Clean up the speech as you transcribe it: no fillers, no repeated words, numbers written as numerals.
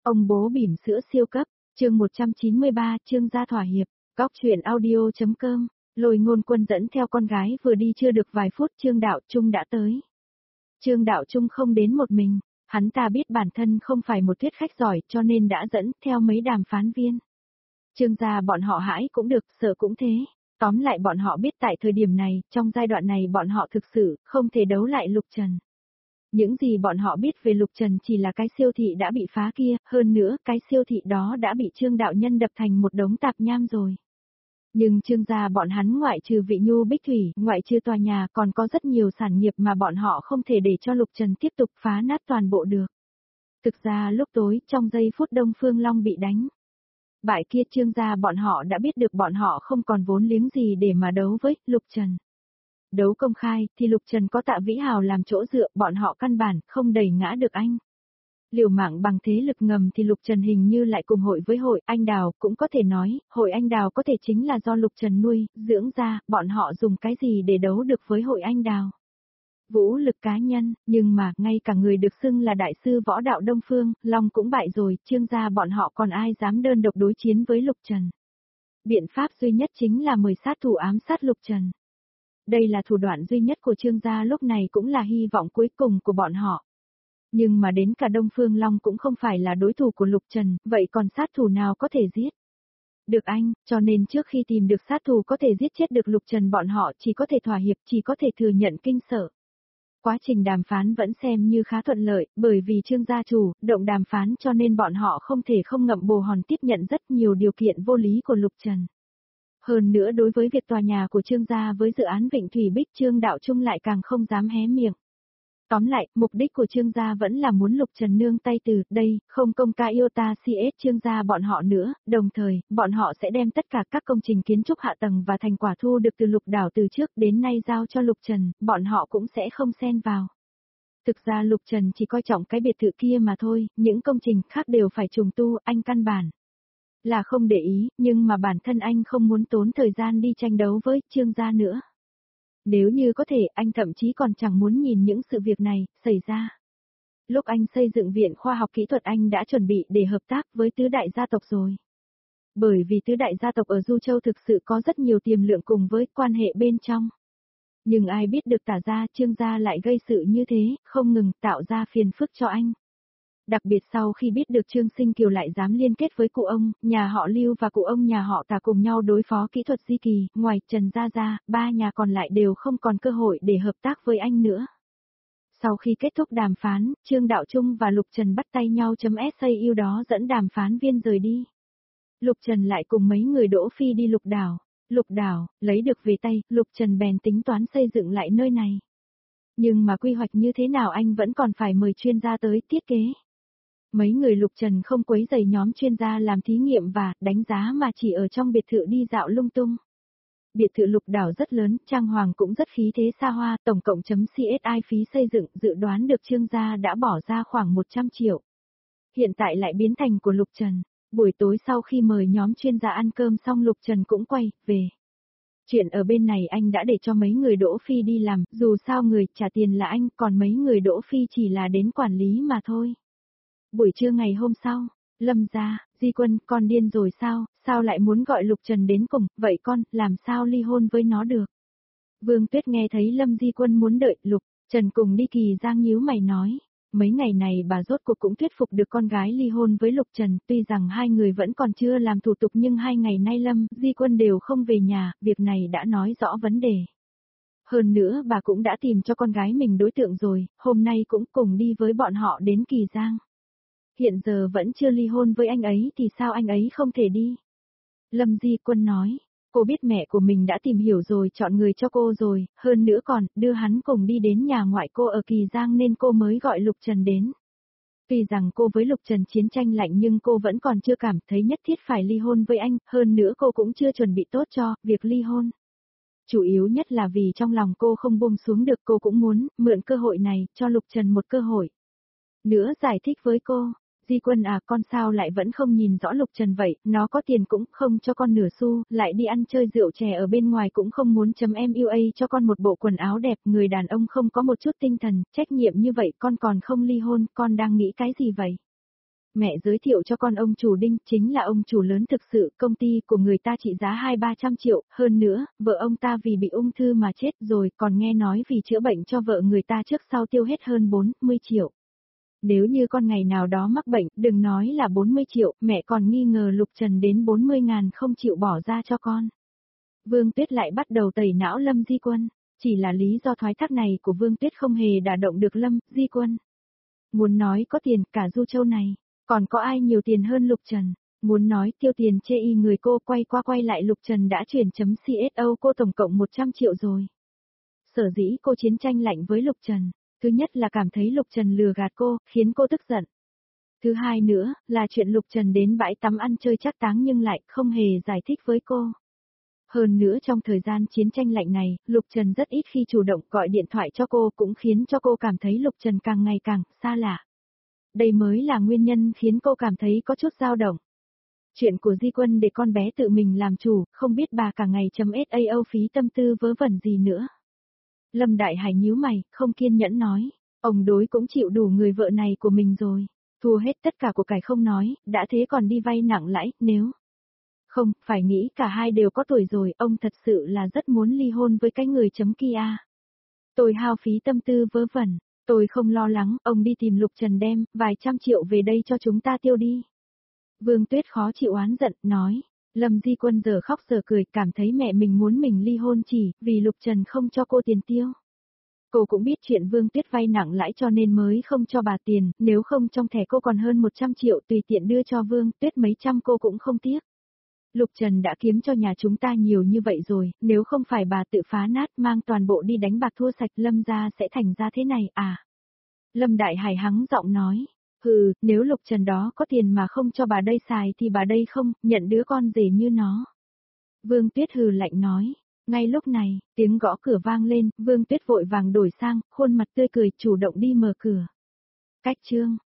Ông bố bỉm sữa siêu cấp, chương 193, Trương gia thỏa hiệp, góc truyện audio.com, Lôi Ngôn Quân dẫn theo con gái vừa đi chưa được vài phút Trương Đạo Trung đã tới. Trương Đạo Trung không đến một mình, hắn ta biết bản thân không phải một thuyết khách giỏi cho nên đã dẫn theo mấy đàm phán viên. Trương gia bọn họ hãi cũng được, sợ cũng thế. Tóm lại bọn họ biết tại thời điểm này, trong giai đoạn này bọn họ thực sự không thể đấu lại Lục Trần. Những gì bọn họ biết về Lục Trần chỉ là cái siêu thị đã bị phá kia, hơn nữa cái siêu thị đó đã bị Trương đạo nhân đập thành một đống tạp nham rồi. Nhưng Trương gia bọn hắn ngoại trừ Vị Nhu Bích Thủy, ngoại trừ tòa nhà còn có rất nhiều sản nghiệp mà bọn họ không thể để cho Lục Trần tiếp tục phá nát toàn bộ được. Thực ra lúc tối trong giây phút Đông Phương Long bị đánh bại kia Trương gia bọn họ đã biết được bọn họ không còn vốn liếng gì để mà đấu với Lục Trần. Đấu công khai thì Lục Trần có Tạ Vĩ Hào làm chỗ dựa, bọn họ căn bản không đẩy ngã được anh. Liều mạng bằng thế lực ngầm thì Lục Trần hình như lại cùng hội với hội Anh Đào, cũng có thể nói, hội Anh Đào có thể chính là do Lục Trần nuôi, dưỡng ra, bọn họ dùng cái gì để đấu được với hội Anh Đào. Vũ lực cá nhân, nhưng mà, ngay cả người được xưng là đại sư võ đạo Đông Phương, Long cũng bại rồi, Trương gia bọn họ còn ai dám đơn độc đối chiến với Lục Trần. Biện pháp duy nhất chính là mời sát thủ ám sát Lục Trần. Đây là thủ đoạn duy nhất của Trương gia lúc này cũng là hy vọng cuối cùng của bọn họ. Nhưng mà đến cả Đông Phương Long cũng không phải là đối thủ của Lục Trần, vậy còn sát thủ nào có thể giết được anh, cho nên trước khi tìm được sát thủ có thể giết chết được Lục Trần bọn họ chỉ có thể thỏa hiệp, chỉ có thể thừa nhận kinh sợ. Quá trình đàm phán vẫn xem như khá thuận lợi, bởi vì Trương gia chủ động đàm phán cho nên bọn họ không thể không ngậm bồ hòn tiếp nhận rất nhiều điều kiện vô lý của Lục Trần. Hơn nữa đối với việc tòa nhà của Trương gia với dự án Vịnh Thủy Bích Trương Đạo Trung lại càng không dám hé miệng. Tóm lại, mục đích của Trương gia vẫn là muốn Lục Trần nương tay từ đây, không công ca iota CS Trương gia bọn họ nữa, đồng thời, bọn họ sẽ đem tất cả các công trình kiến trúc hạ tầng và thành quả thu được từ Lục đảo từ trước đến nay giao cho Lục Trần, bọn họ cũng sẽ không xen vào. Thực ra Lục Trần chỉ coi trọng cái biệt thự kia mà thôi, những công trình khác đều phải trùng tu, anh căn bản là không để ý, nhưng mà bản thân anh không muốn tốn thời gian đi tranh đấu với Trương gia nữa. Nếu như có thể, anh thậm chí còn chẳng muốn nhìn những sự việc này xảy ra. Lúc anh xây dựng viện khoa học kỹ thuật anh đã chuẩn bị để hợp tác với tứ đại gia tộc rồi. Bởi vì tứ đại gia tộc ở Du Châu thực sự có rất nhiều tiềm lượng cùng với quan hệ bên trong. Nhưng ai biết được Tả gia, Trương gia lại gây sự như thế, không ngừng tạo ra phiền phức cho anh. Đặc biệt sau khi biết được Trương Sinh Kiều lại dám liên kết với cụ ông, nhà họ Lưu và cụ ông nhà họ Tả cùng nhau đối phó kỹ thuật di kỳ, ngoài Trần Gia Gia, ba nhà còn lại đều không còn cơ hội để hợp tác với anh nữa. Sau khi kết thúc đàm phán, Trương Đạo Trung và Lục Trần bắt tay nhau .sau đó dẫn đàm phán viên rời đi. Lục Trần lại cùng mấy người đỗ phi đi Lục đảo. Lục đảo, lấy được về tay, Lục Trần bèn tính toán xây dựng lại nơi này. Nhưng mà quy hoạch như thế nào anh vẫn còn phải mời chuyên gia tới thiết kế. Mấy người Lục Trần không quấy rầy nhóm chuyên gia làm thí nghiệm và đánh giá mà chỉ ở trong biệt thự đi dạo lung tung. Biệt thự Lục đảo rất lớn, trang hoàng cũng rất khí thế xa hoa, tổng cộng CSI phí xây dựng dự đoán được Trương gia đã bỏ ra khoảng 100 triệu. Hiện tại lại biến thành của Lục Trần. Buổi tối sau khi mời nhóm chuyên gia ăn cơm xong Lục Trần cũng quay về. Chuyện ở bên này anh đã để cho mấy người Đỗ Phi đi làm, dù sao người trả tiền là anh, còn mấy người Đỗ Phi chỉ là đến quản lý mà thôi. Buổi trưa ngày hôm sau, Lâm gia, Di Quân, con điên rồi sao lại muốn gọi Lục Trần đến cùng, vậy con, làm sao ly hôn với nó được? Vương Tuyết nghe thấy Lâm Di Quân muốn đợi Lục Trần cùng đi Kỳ Giang nhíu mày nói, mấy ngày này bà rốt cuộc cũng thuyết phục được con gái ly hôn với Lục Trần, tuy rằng hai người vẫn còn chưa làm thủ tục nhưng 2 ngày nay Lâm, Di Quân đều không về nhà, việc này đã nói rõ vấn đề. Hơn nữa bà cũng đã tìm cho con gái mình đối tượng rồi, hôm nay cũng cùng đi với bọn họ đến Kỳ Giang. Hiện giờ vẫn chưa ly hôn với anh ấy thì sao anh ấy không thể đi? Lâm Di Quân nói, cô biết mẹ của mình đã tìm hiểu rồi chọn người cho cô rồi, hơn nữa còn đưa hắn cùng đi đến nhà ngoại cô ở Kỳ Giang nên cô mới gọi Lục Trần đến. Tuy rằng cô với Lục Trần chiến tranh lạnh nhưng cô vẫn còn chưa cảm thấy nhất thiết phải ly hôn với anh, hơn nữa cô cũng chưa chuẩn bị tốt cho việc ly hôn. Chủ yếu nhất là vì trong lòng cô không buông xuống được, cô cũng muốn mượn cơ hội này cho Lục Trần một cơ hội. Nữa giải thích với cô. Di Quân à, con sao lại vẫn không nhìn rõ Lục Trần vậy, nó có tiền cũng không cho con nửa xu, lại đi ăn chơi rượu chè ở bên ngoài cũng không muốn MUA cho con một bộ quần áo đẹp, người đàn ông không có một chút tinh thần, trách nhiệm như vậy con còn không ly hôn, con đang nghĩ cái gì vậy? Mẹ giới thiệu cho con ông chủ Đinh, chính là ông chủ lớn thực sự, công ty của người ta trị giá 200-300 triệu, hơn nữa, vợ ông ta vì bị ung thư mà chết rồi, còn nghe nói vì chữa bệnh cho vợ người ta trước sau tiêu hết hơn 40 triệu. Nếu như con ngày nào đó mắc bệnh, đừng nói là 40 triệu, mẹ còn nghi ngờ Lục Trần đến 40.000 không chịu bỏ ra cho con. Vương Tuyết lại bắt đầu tẩy não Lâm Di Quân, chỉ là lý do thoái thác này của Vương Tuyết không hề đả động được Lâm Di Quân. Muốn nói có tiền cả Du Châu này, còn có ai nhiều tiền hơn Lục Trần? Muốn nói tiêu tiền chê y người cô quay qua quay lại Lục Trần đã chuyển chấm CSO cô tổng cộng 100 triệu rồi. Sở dĩ cô chiến tranh lạnh với Lục Trần, thứ nhất là cảm thấy Lục Trần lừa gạt cô, khiến cô tức giận. Thứ hai nữa, là chuyện Lục Trần đến bãi tắm ăn chơi trác táng nhưng lại không hề giải thích với cô. Hơn nữa trong thời gian chiến tranh lạnh này, Lục Trần rất ít khi chủ động gọi điện thoại cho cô cũng khiến cho cô cảm thấy Lục Trần càng ngày càng xa lạ. Đây mới là nguyên nhân khiến cô cảm thấy có chút dao động. Chuyện của Di Quân để con bé tự mình làm chủ, không biết bà cả ngày chấm SAO phí tâm tư vớ vẩn gì nữa. Lâm Đại Hải nhíu mày, không kiên nhẫn nói, ông đối cũng chịu đủ người vợ này của mình rồi, thua hết tất cả của cải không nói, đã thế còn đi vay nặng lãi, nếu không, phải nghĩ cả hai đều có tuổi rồi, ông thật sự là rất muốn ly hôn với cái người chấm kia. Tôi hao phí tâm tư vớ vẩn, tôi không lo lắng, ông đi tìm Lục Trần đem, vài trăm triệu về đây cho chúng ta tiêu đi. Vương Tuyết khó chịu oán giận, nói, Lâm Di Quân giờ khóc giờ cười, cảm thấy mẹ mình muốn mình ly hôn chỉ vì Lục Trần không cho cô tiền tiêu. Cô cũng biết chuyện Vương Tuyết vay nặng lãi cho nên mới không cho bà tiền, nếu không trong thẻ cô còn hơn 100 triệu tùy tiện đưa cho Vương Tuyết mấy trăm cô cũng không tiếc. Lục Trần đã kiếm cho nhà chúng ta nhiều như vậy rồi, nếu không phải bà tự phá nát mang toàn bộ đi đánh bạc thua sạch Lâm gia sẽ thành ra thế này à? Lâm Đại Hải hắng giọng nói, nếu Lục Trần đó có tiền mà không cho bà đây xài thì bà đây không, nhận đứa con rể như nó. Vương Tuyết hừ lạnh nói, ngay lúc này, tiếng gõ cửa vang lên, Vương Tuyết vội vàng đổi sang, khuôn mặt tươi cười chủ động đi mở cửa. Cách chương